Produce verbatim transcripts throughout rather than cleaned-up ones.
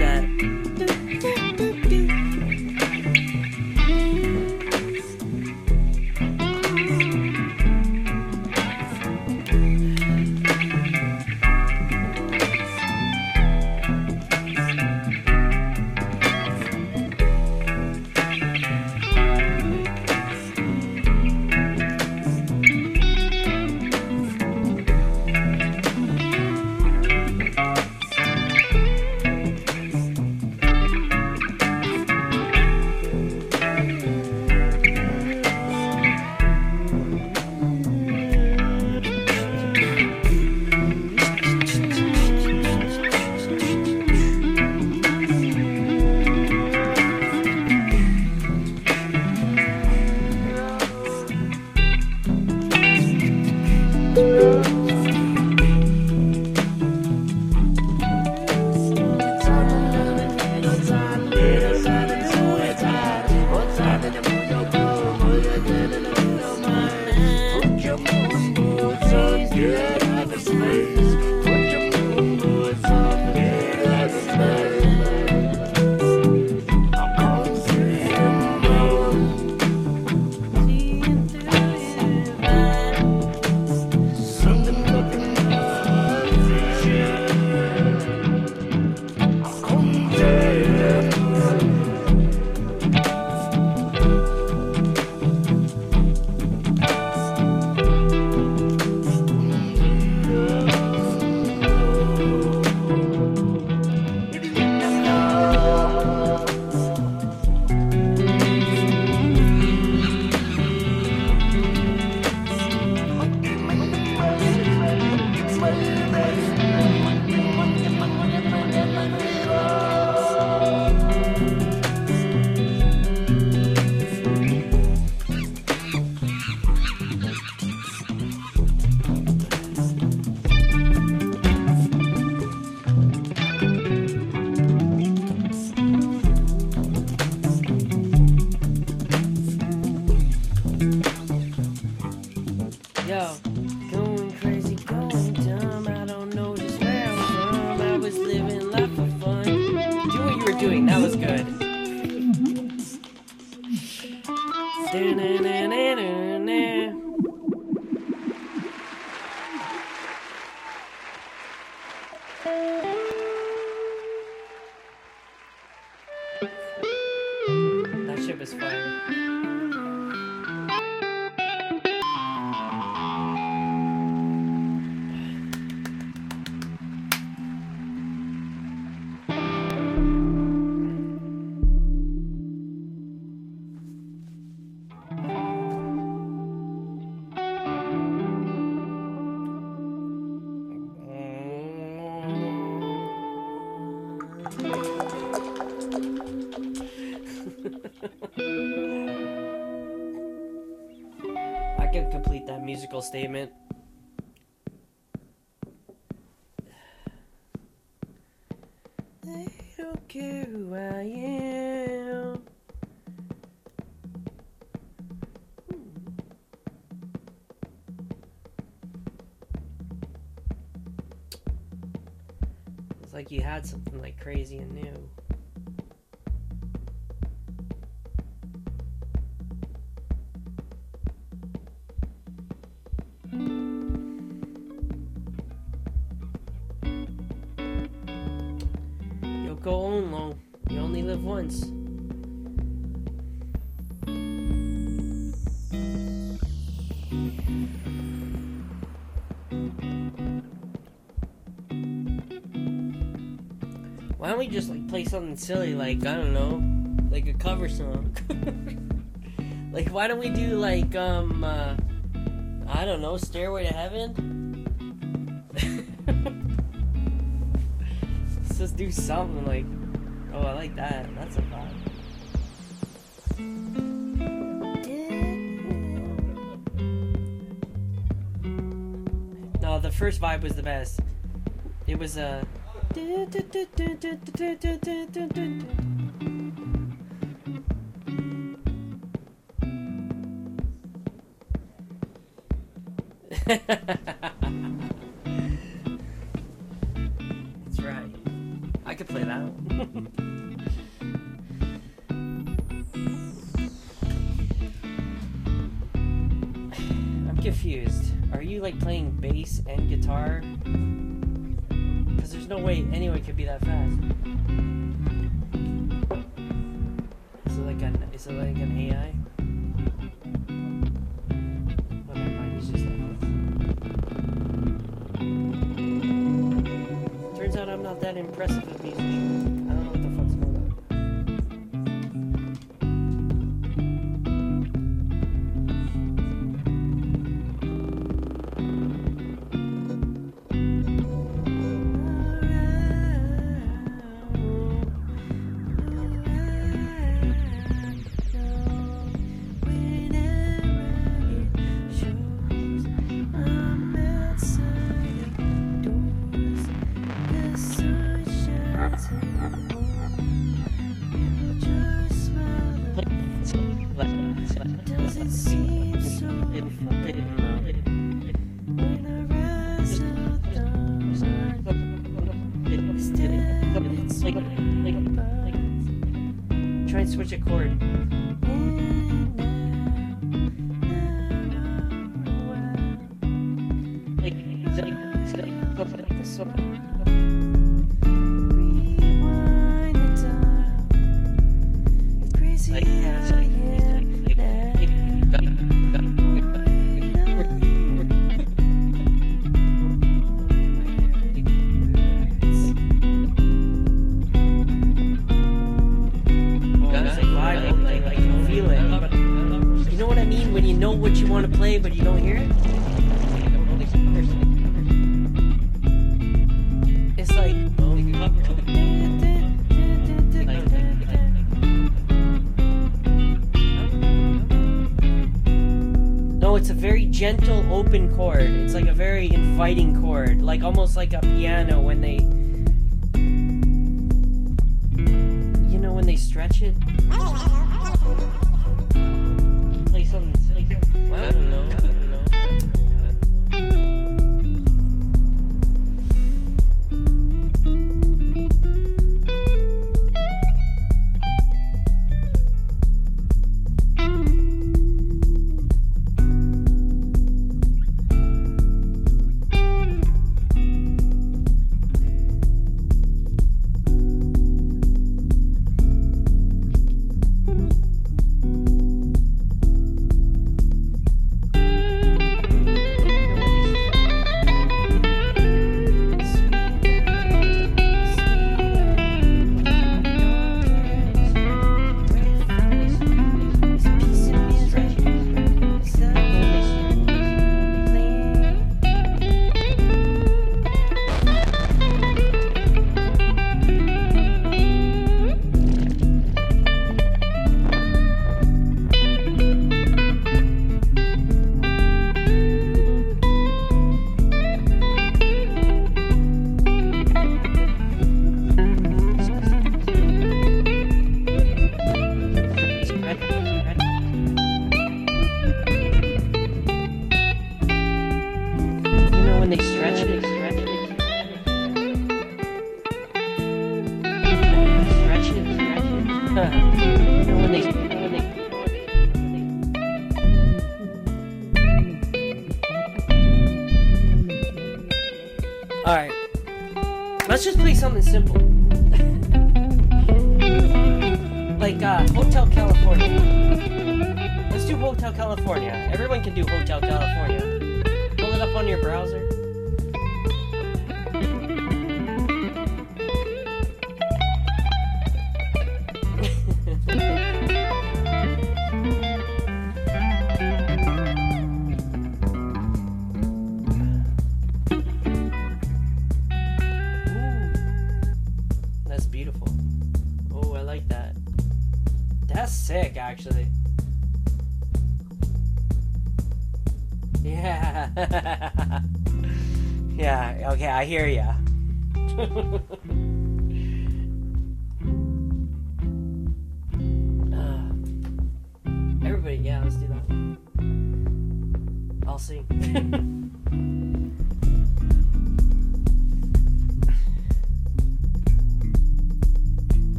that. Yo, going crazy, going dumb. I don't know just where I'm from. I was living life for fun. Do what you were doing, that was good. That shit was fire. I can complete that musical statement. They don't care who I am. It's like you had something like crazy and new. Yoko Ono, you only live once. Why don't we just like play something silly, like, I don't know, like a cover song? Like, why don't we do like, um, uh, I don't know, Stairway to Heaven? Let's just do something like, oh, I like that. That's a vibe. No, the first vibe was the best. It was a. That's right. I could play that one. I'm confused. Are you like playing bass and guitar? Because there's no way anyone could be that fast. Is it like an is it like an A I? Oh, never mind. He's just that fast. Turns out I'm not that impressive a musician. I don't know what the fuck's going on. Try and switch a chord. Like, like this one. Like, yeah, it's like, like, like, when you know what you want to play but you don't hear it? It's like no, it's a very gentle open chord. It's like a very inviting chord, like almost like a piano when they, you know, when they stretch it. Play something silly. I don't know. I don't know. They stretch it, stretch it, stretch it, stretch it. You know when they, when they, all right, let's just play something simple, like uh, Hotel California. Let's do Hotel California. Everyone can do Hotel California. Pull it up on your browser. Beautiful. Oh, I like that. That's sick, actually. Yeah. Yeah, okay, I hear ya. uh, everybody, yeah, let's do that one. I'll sing.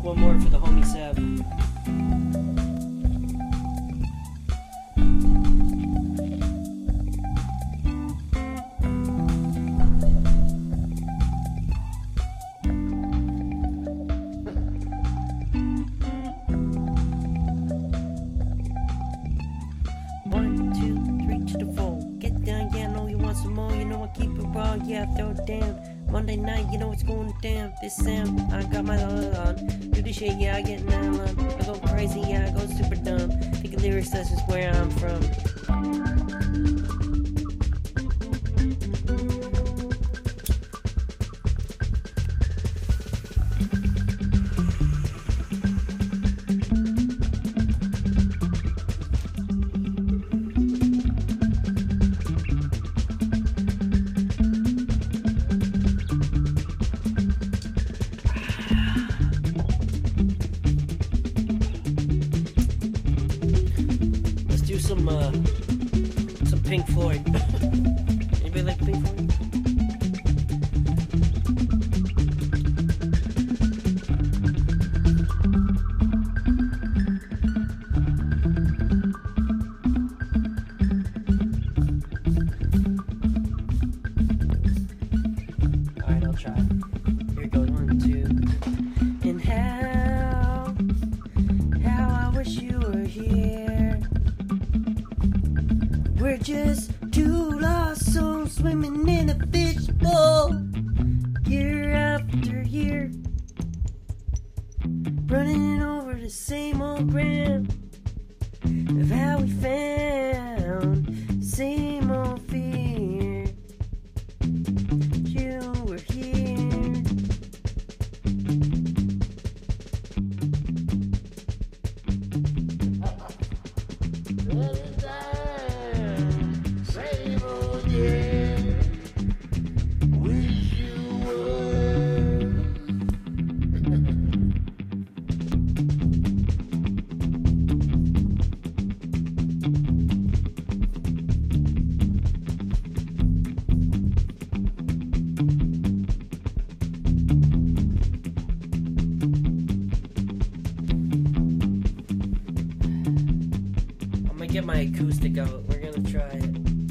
one more for the homie Seb. One, two, three to the four. Get down, yeah, I know you want some more. You know I keep it raw, yeah, I throw it down. Monday night, you know what's going down. This Sam, I got my love on. Do the shit, yeah, I get nine on. I go crazy, yeah, I go super dumb. Think of lyrics, that's just where I'm from. Some uh, some Pink Floyd. Anybody like Pink Floyd? All right, I'll try. Here it goes. One, two. And how, how I wish you were here. We're just two lost souls swimming in a fishbowl, year after year, running over the same old ground of how we found the same old fear. You were here. Get my acoustic out. We're gonna try it.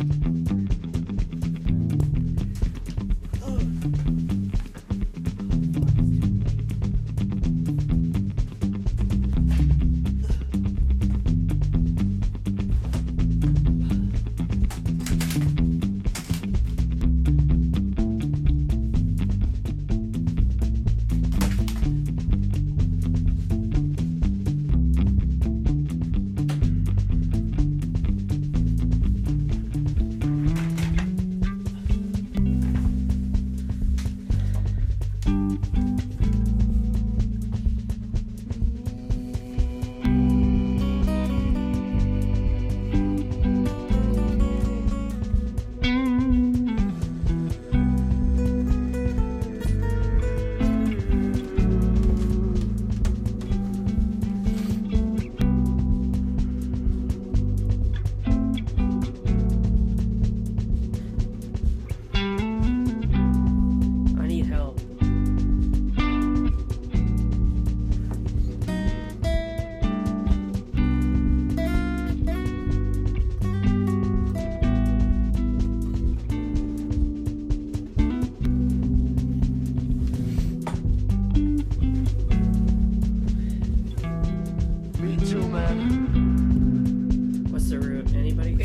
What's the root? Anybody?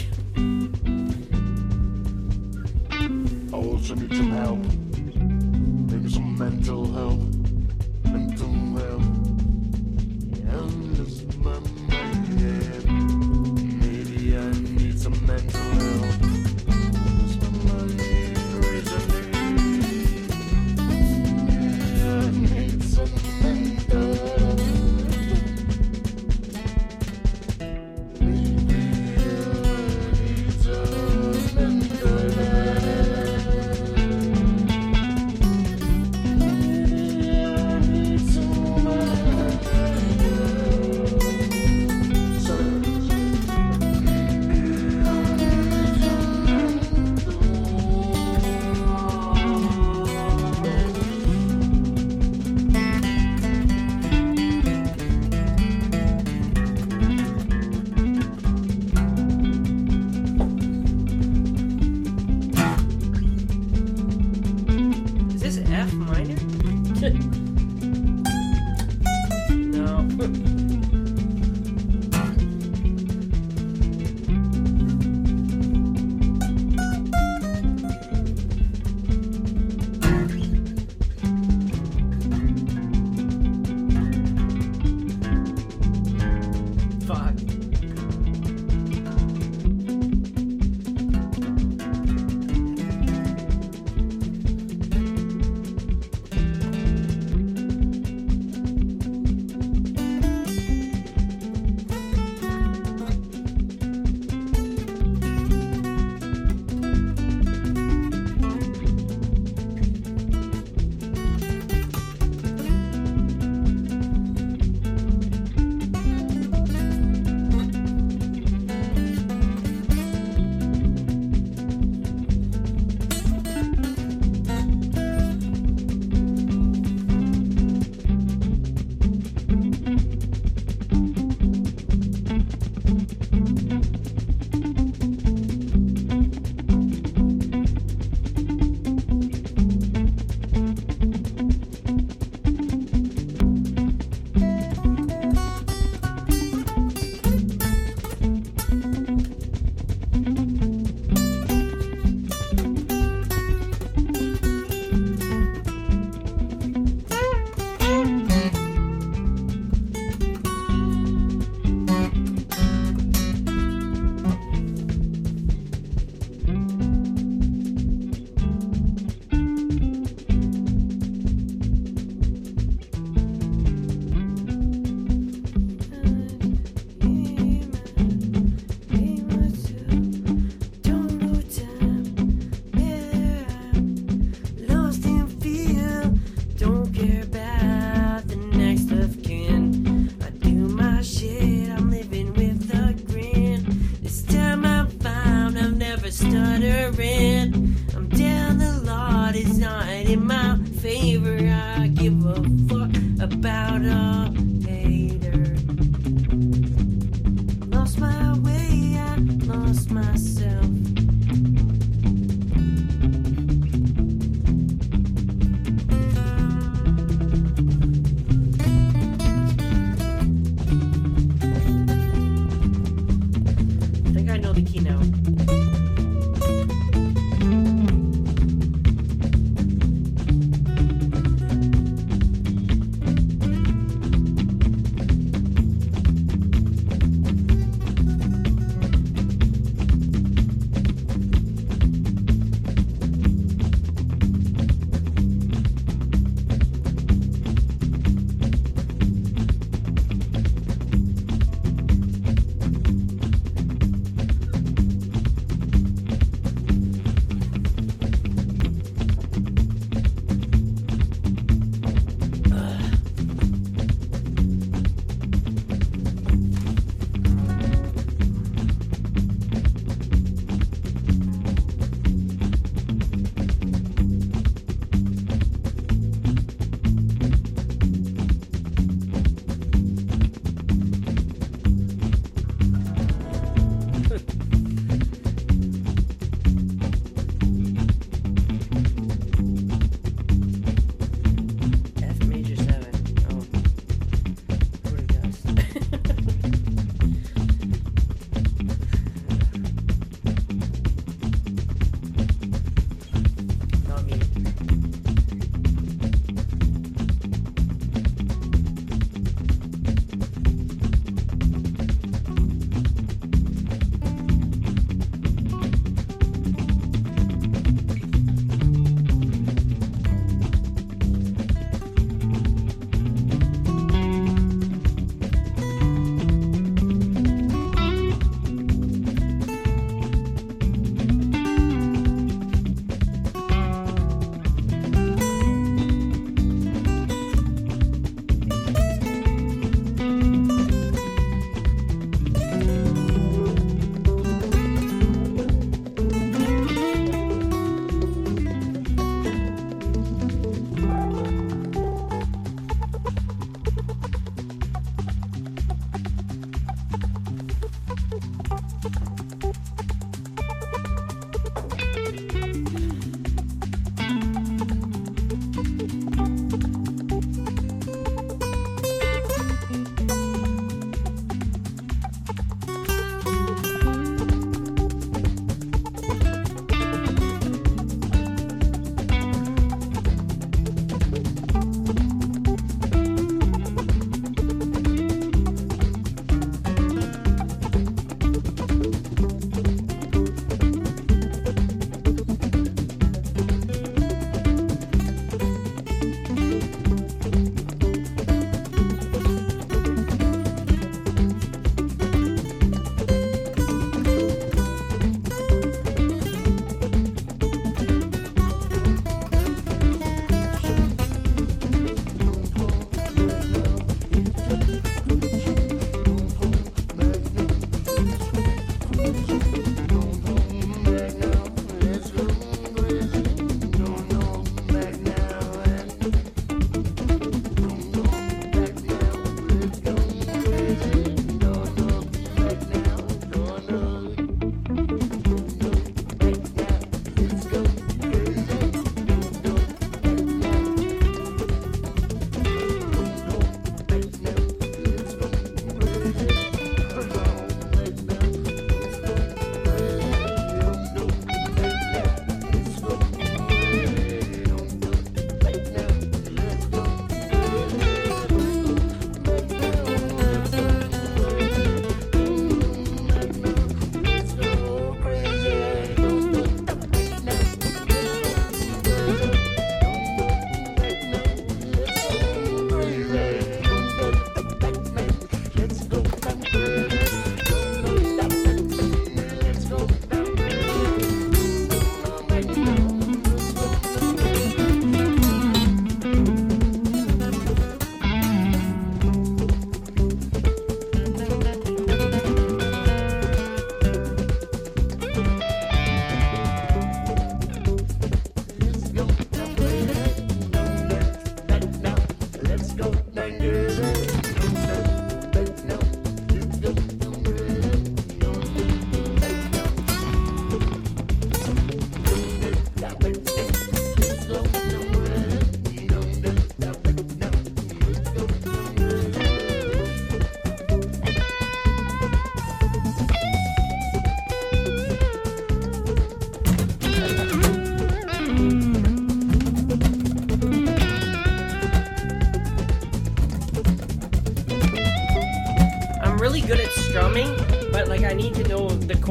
I also need some help. Maybe some mental help. Mental help. Endless my mind. Maybe I need some mental help. Somebody reasoning. I need some mental help. but it's not in my favor. I give a fuck about a hater. Lost my way, I lost myself. I think I know the key now.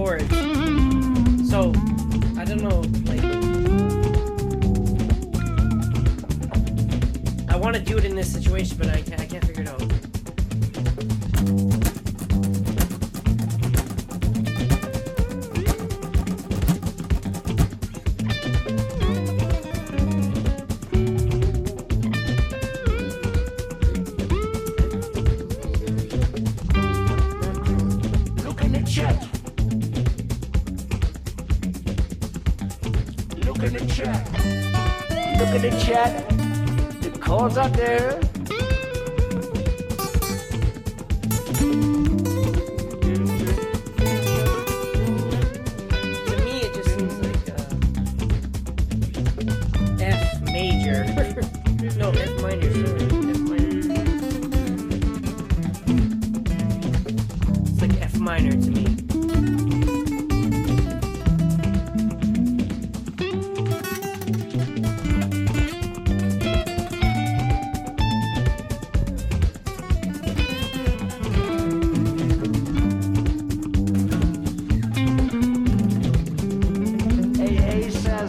chords. So, I don't know, like, I want to do it in this situation, but I can't, I can't figure it out. Look in the chat. Look in the chat. Look in the chat. The calls are there. To me, it just seems like uh, F major. No, F minor, sorry. F minor. It's like F minor to me. A A says.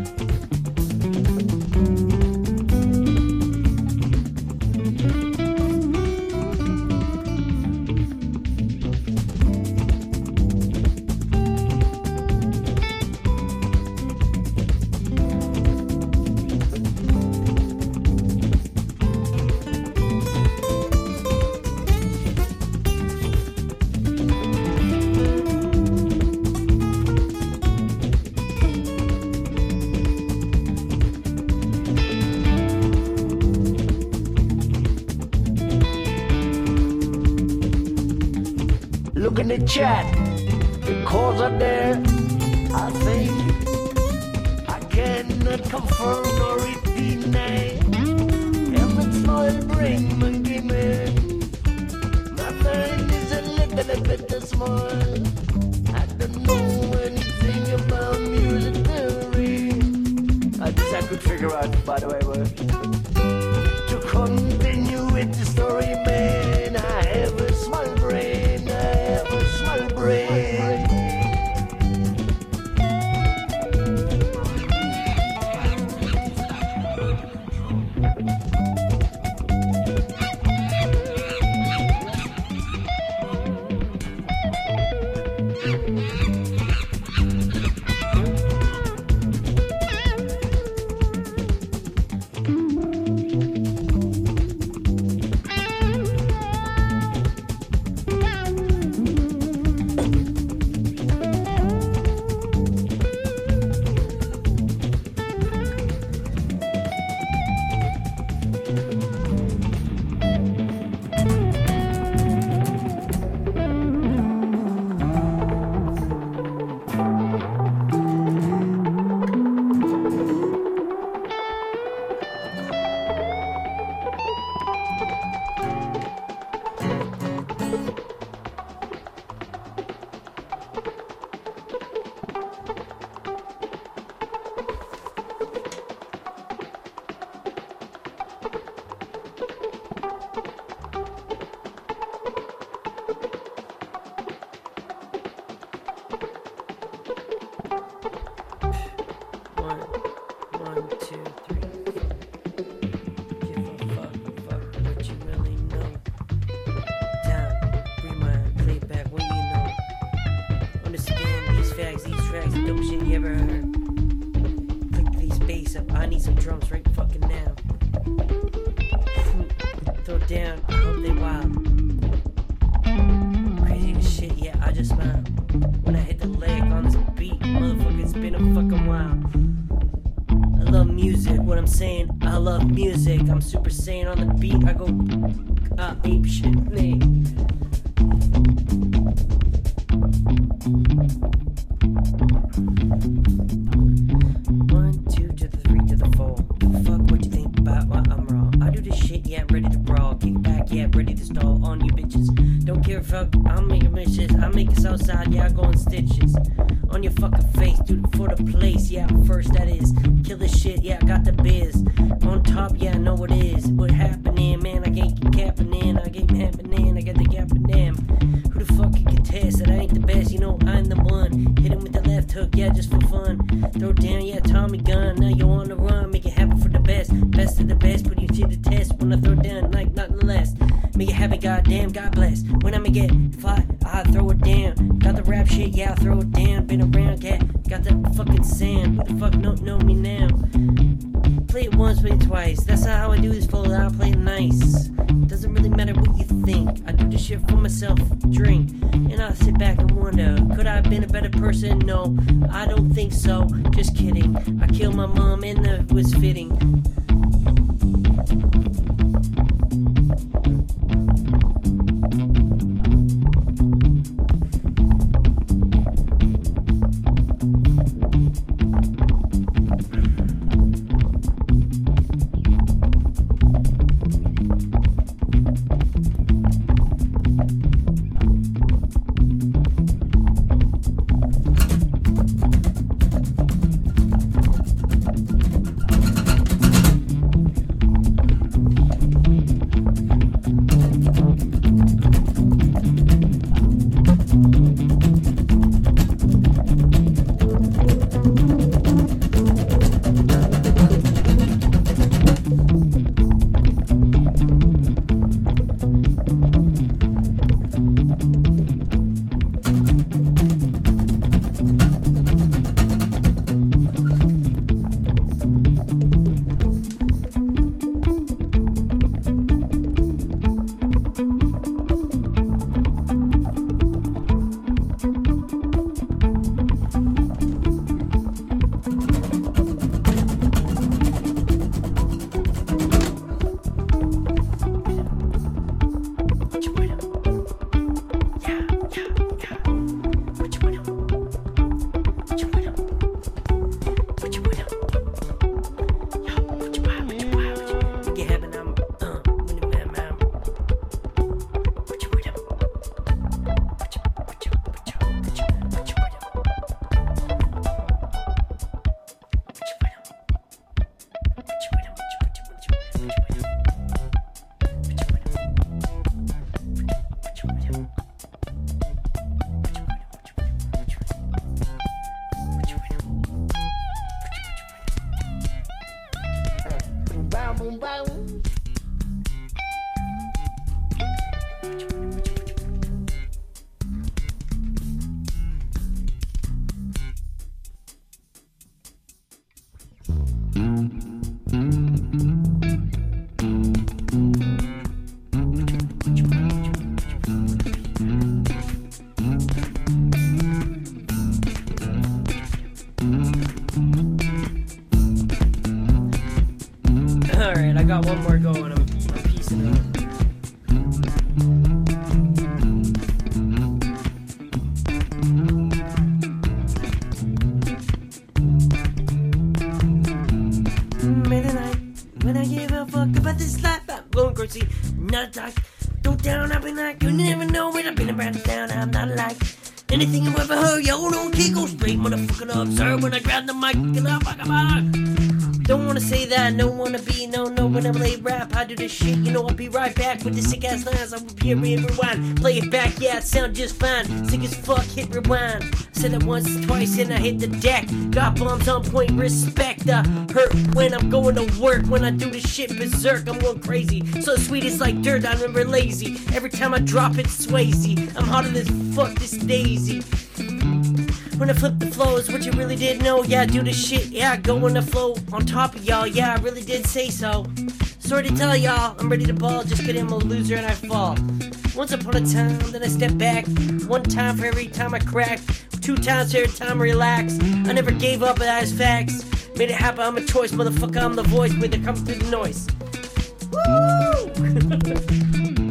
Look in the chat. The calls are there. I think I cannot confirm nor deny. Every small bring my gimme. My mind is a little bit small. I don't know anything about music theory. I just I could figure out, by the way, what to continue with the story, man. I have a small brain. I have a small brain. One, one, two, three, four. Give a fuck, fuck what you really know. Time, rewind, play back what you know. Understand these facts, these tracks, the dope shit you ever heard. Click these bass up, I need some drums right fucking now. Throw down, I hope they wild. Crazy as shit, yeah, I just smile. When I hit the leg on this beat, motherfucker, it's been a fucking while. I love music, what I'm saying, I love music. I'm Super Saiyan on the beat, I go uh, ape shit, man. One, two, to the three, to the four. Fuck what you think about what I'm wrong. I do this shit, yeah, I'm ready to brawl. Kick back, yeah, ready to stall on you bitches. Don't care if I, I'm making missions. I make it outside, yeah, I go in stitches. On your fucking face, dude, for the place, yeah, first that is. Kill this shit, yeah, I got the biz. On top, yeah, I know what is. What happening, man, I can't keep capping in. I keep happening, I got the gap in them. Who the fuck can contest that I ain't the best? You know, I'm the one. took, yeah, just for fun. Throw down, yeah, Tommy gun. Now you on the run, make it happen for the best. Best of the best, put you to the test. When I throw down, like nothing less. Make it happen, goddamn, God bless. When I'ma get fly, I throw it down. Got the rap shit, yeah, I throw it down. Been around, cat, got that fucking sound. Who the fuck don't know me now? Play it once, play it twice. That's not how I do this, fool. I play it nice. Doesn't really matter what you think. I do this shit for myself, drink, and I sit back and wonder, could I have been a better person? No, I don't think so. Just kidding. I killed my mom and it was fitting. Boom, boom. Alright, I got one more going. I'm, I'm piecing it up. When I give a fuck about this life, I'm going crazy. Not a talk. Go down, I've been like, you never know when I've been around town. I'm not like anything you ever heard. Yo, no, can't go straight, motherfucker. Observe when I grab the mic. Get up, fuck about. Don't wanna say that, don't wanna be, no, no, when I play rap, I do this shit, you know, I'll be right back with the sick ass lines, I'll repeat, rewind, play it back, yeah, it sound just fine, sick as fuck, hit rewind, said it once, twice, and I hit the deck, got bombs on point, respect, uh, hurt when I'm going to work, when I do this shit berserk, I'm going crazy, so sweet it's like dirt, I remember lazy, every time I drop it, Swayze, I'm hotter than fuck this daisy. When I flip the flows, what you really did know, yeah, I do this shit, yeah, I go on the flow, on top of y'all, yeah, I really did say so. Sorry to tell y'all, I'm ready to ball, just kidding, I'm a loser and I fall. Once upon a time, then I step back, one time for every time I crack, two times for every time I relax, I never gave up, but that is facts, made it happen, I'm a choice, motherfucker, I'm the voice, made it come through the noise. Woo!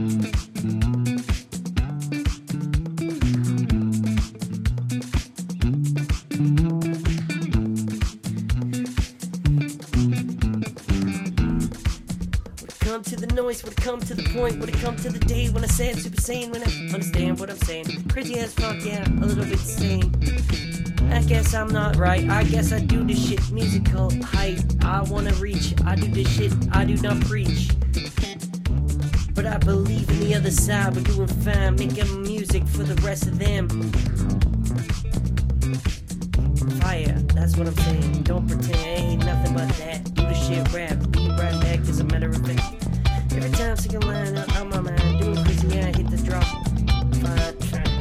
Come to the noise, would it come to the point, would it come to the day when I say it super sane, when I understand what I'm saying, crazy as fuck, yeah, a little bit sane, I guess I'm not right, I guess I do this shit, musical height, I wanna reach, I do this shit, I do not preach, but I believe in the other side, we're doing fine, making music for the rest of them. fire. That's what I'm saying. Don't pretend it ain't nothing but that. Do the shit rap. Be right back, as a matter of fact. Every time I sing a line out of my mind, doing crazy, yeah, I hit the drop. Fine.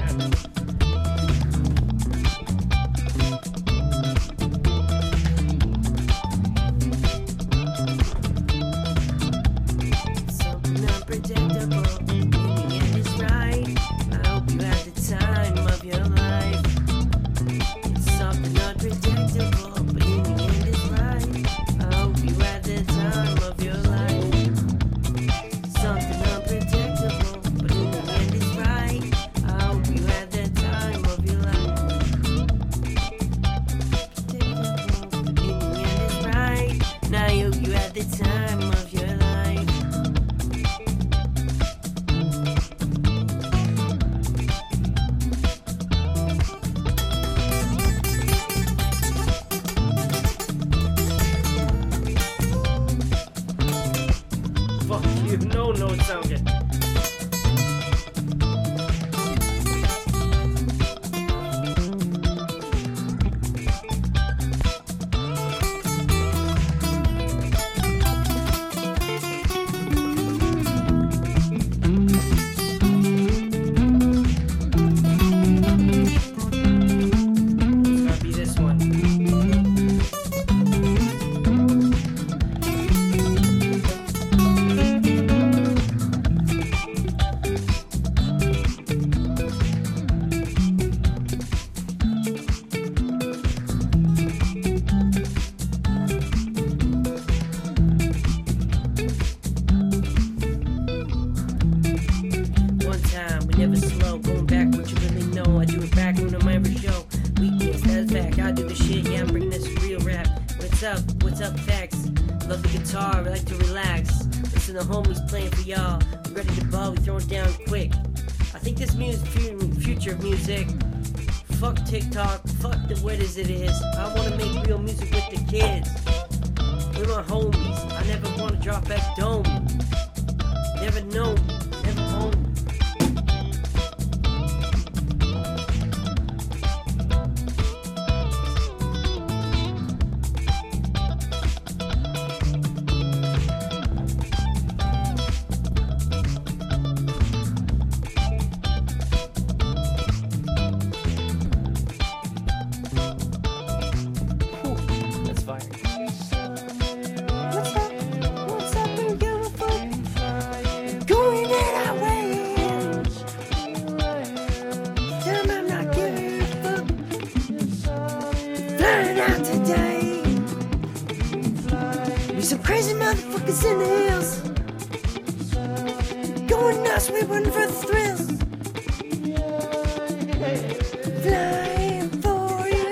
Something unpredictable. In the end is right. I hope you had the time of your life. It's something unpredictable, but in the end is right. I hope you had the time of your life. Something unpredictable, but in the end is right. I hope you had the time of your life. Predictable, but in the end is right. Now I hope you had the time of your life. Fuck you, no, no, it sound good. It's gonna be this one. One time, we never slow. Going back what you really know. I do it back on my every show. Weekends, that's back. I do the shit, yeah, I'm bringing this real rap. What's up? What's up, facts? Love the guitar, I like to relax. Listen to homies playing for y'all. We ready to ball, we throw it down quick. I think this music, future of music. Fuck TikTok, fuck the what is it is. I wanna make real music with the kids. We're my homies. I never wanna drop back dome. Never know, never home. That's fire. What's up? What's up, and beautiful? Going in our way. Damn, I'm not giving a fuck. Flying out today. We some crazy motherfuckers in the hills. Going nuts, we running for the thrills. Flying for you.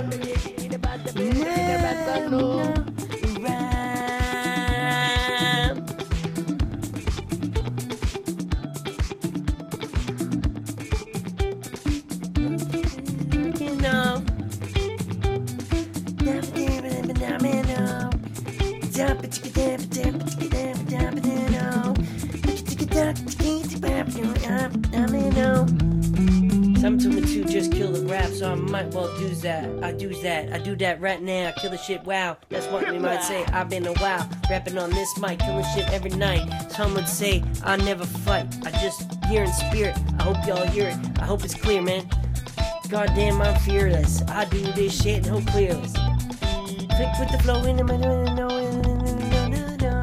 Some told me to just kill the rap, so I might well do that. I do that, I do that right now. Kill the shit, wow. That's what we might say. I've been a while rapping on this mic, killing shit every night. Some would say I never fight. I just hear in spirit. I hope y'all hear it. I hope it's clear, man. Goddamn, I'm fearless. I do this shit and hope clearless. Click with the flow in the middle, no, no, no, no, no.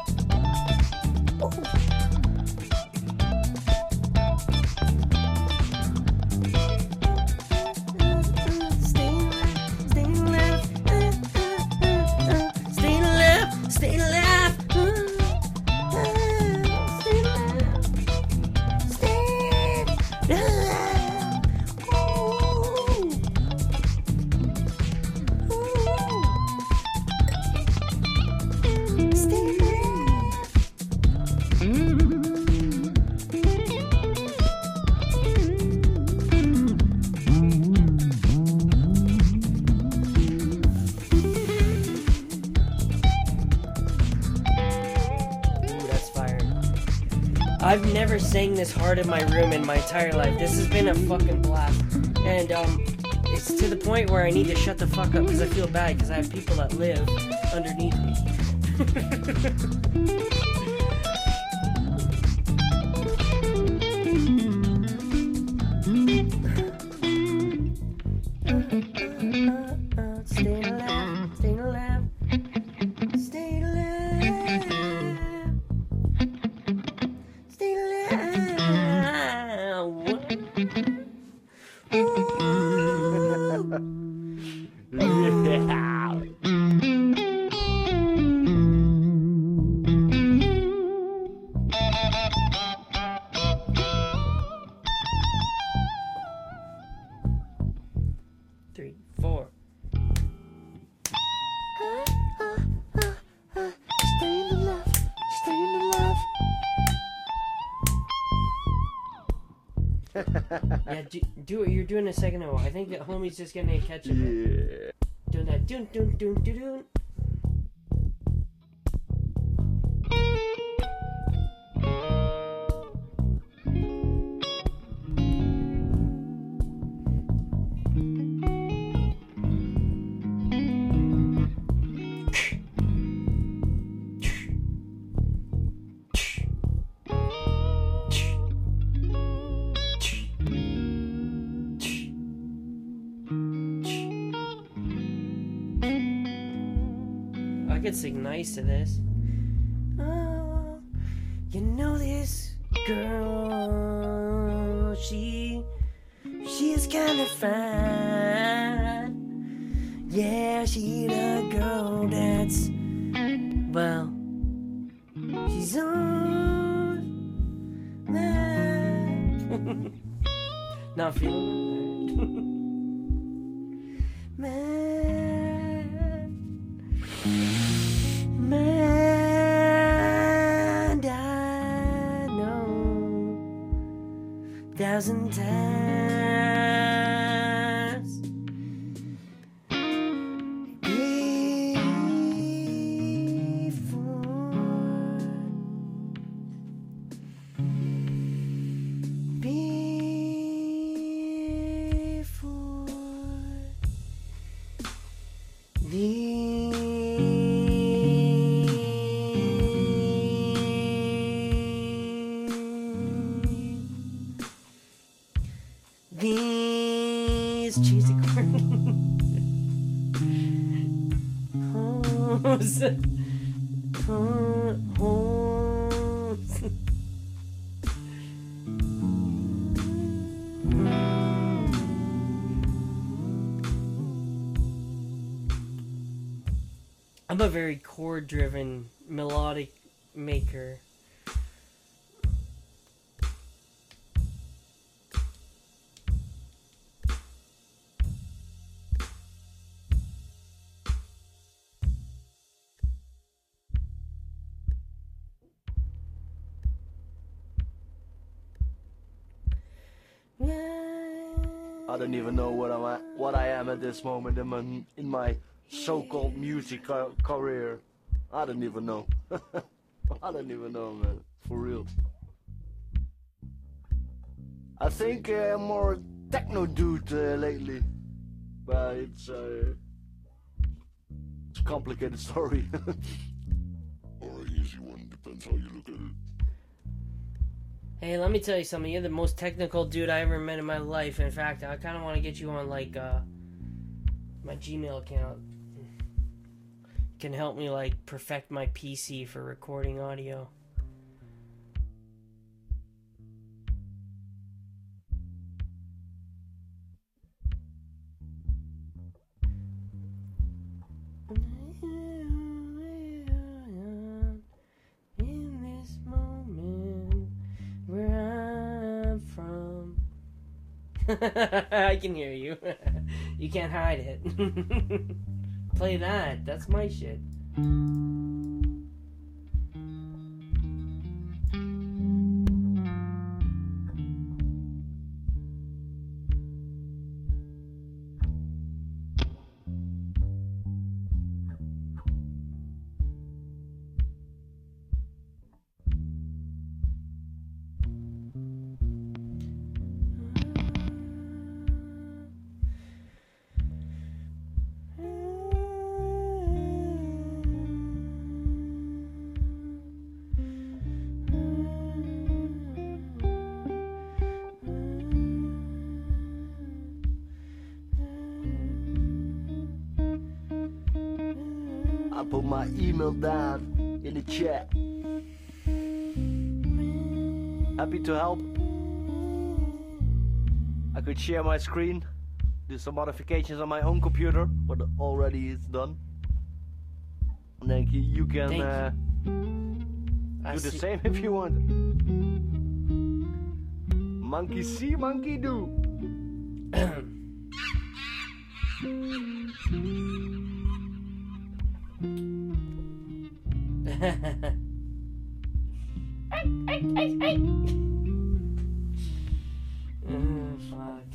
I've never sang this hard in my room in my entire life. This has been a fucking blast. And, um, it's it's to the point where I need to shut the fuck up because I feel bad because I have people that live underneath me. Stay alive, stay alive, stay alive, stay Three, four. Stay in the love, stay in the love. Yeah, do, do what you're doing a second ago. I think that homie's just gonna catch it. Yeah. Doing that dun dun dun dun dun. I could sing nice to this. Oh, you know this girl, she, she is kind of fine. Yeah, she the girl that's, well, she's on that. Not feeling it. Man, man, I know thousand times before, before these cheesy corn hoes, hoes. I'm a very chord-driven melodic maker. I don't even know what I'm at, what I am at this moment in my in my so-called music ca- career. I don't even know. I don't even know, man. For real. I think uh, I'm more techno dude uh, lately, but it's uh, it's a complicated story. Or an easy one, depends how you look at it. Hey, let me tell you something. You're the most technical dude I ever met in my life. In fact, I kind of want to get you on, like, uh, my Gmail account. Can help me, like, perfect my P C for recording audio. In this moment where I'm from. I can hear you. You can't hide it. Play that. That's my shit. I put my email down in the chat. Happy to help. I could share my screen, do some modifications on my own computer, what already is done. And then you, you can Thank uh, I do the see. same if you want. Monkey see, monkey do. Oh, fuck.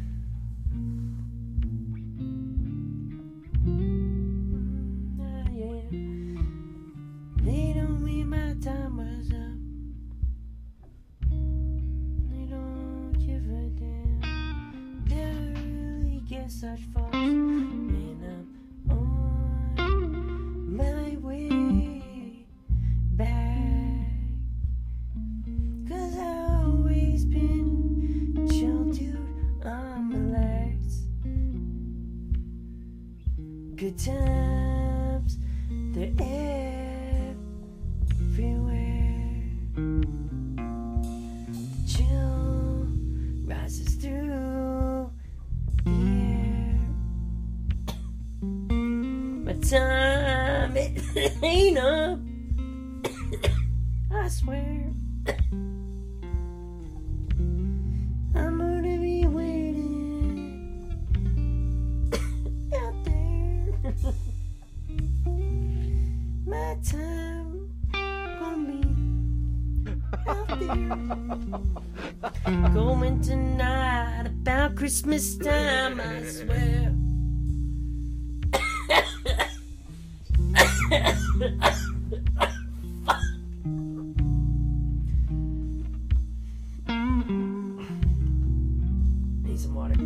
Mm, yeah. They told me my time was up. They don't give a damn. They really get such fucks. And I'm on my way back. Cause I've always been chill, dude. I'm relaxed. Good times, they're everywhere. Chill rises through the air. My time, it ain't up. I swear. I'm gonna be waiting out there. My time gonna be out there. Going tonight about Christmas time, I swear. Need some water.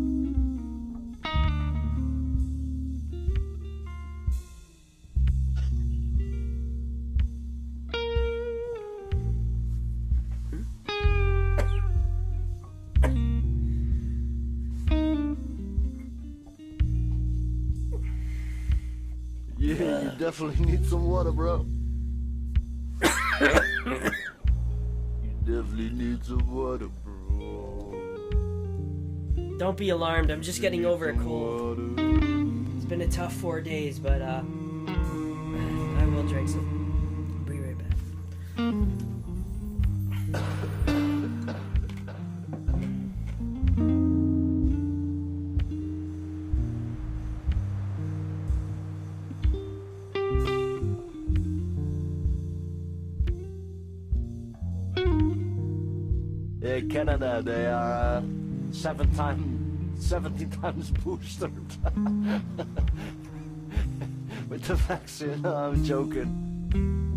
Yeah, you definitely need some water, bro. You definitely need some water, bro. Don't be alarmed, I'm just getting over a Some cold. water. It's been a tough four days, but uh, I will drink some. I'll be right back. Yeah, Canada, they are uh, seven time, seventeen times boosted with the vaccine. No, I'm joking.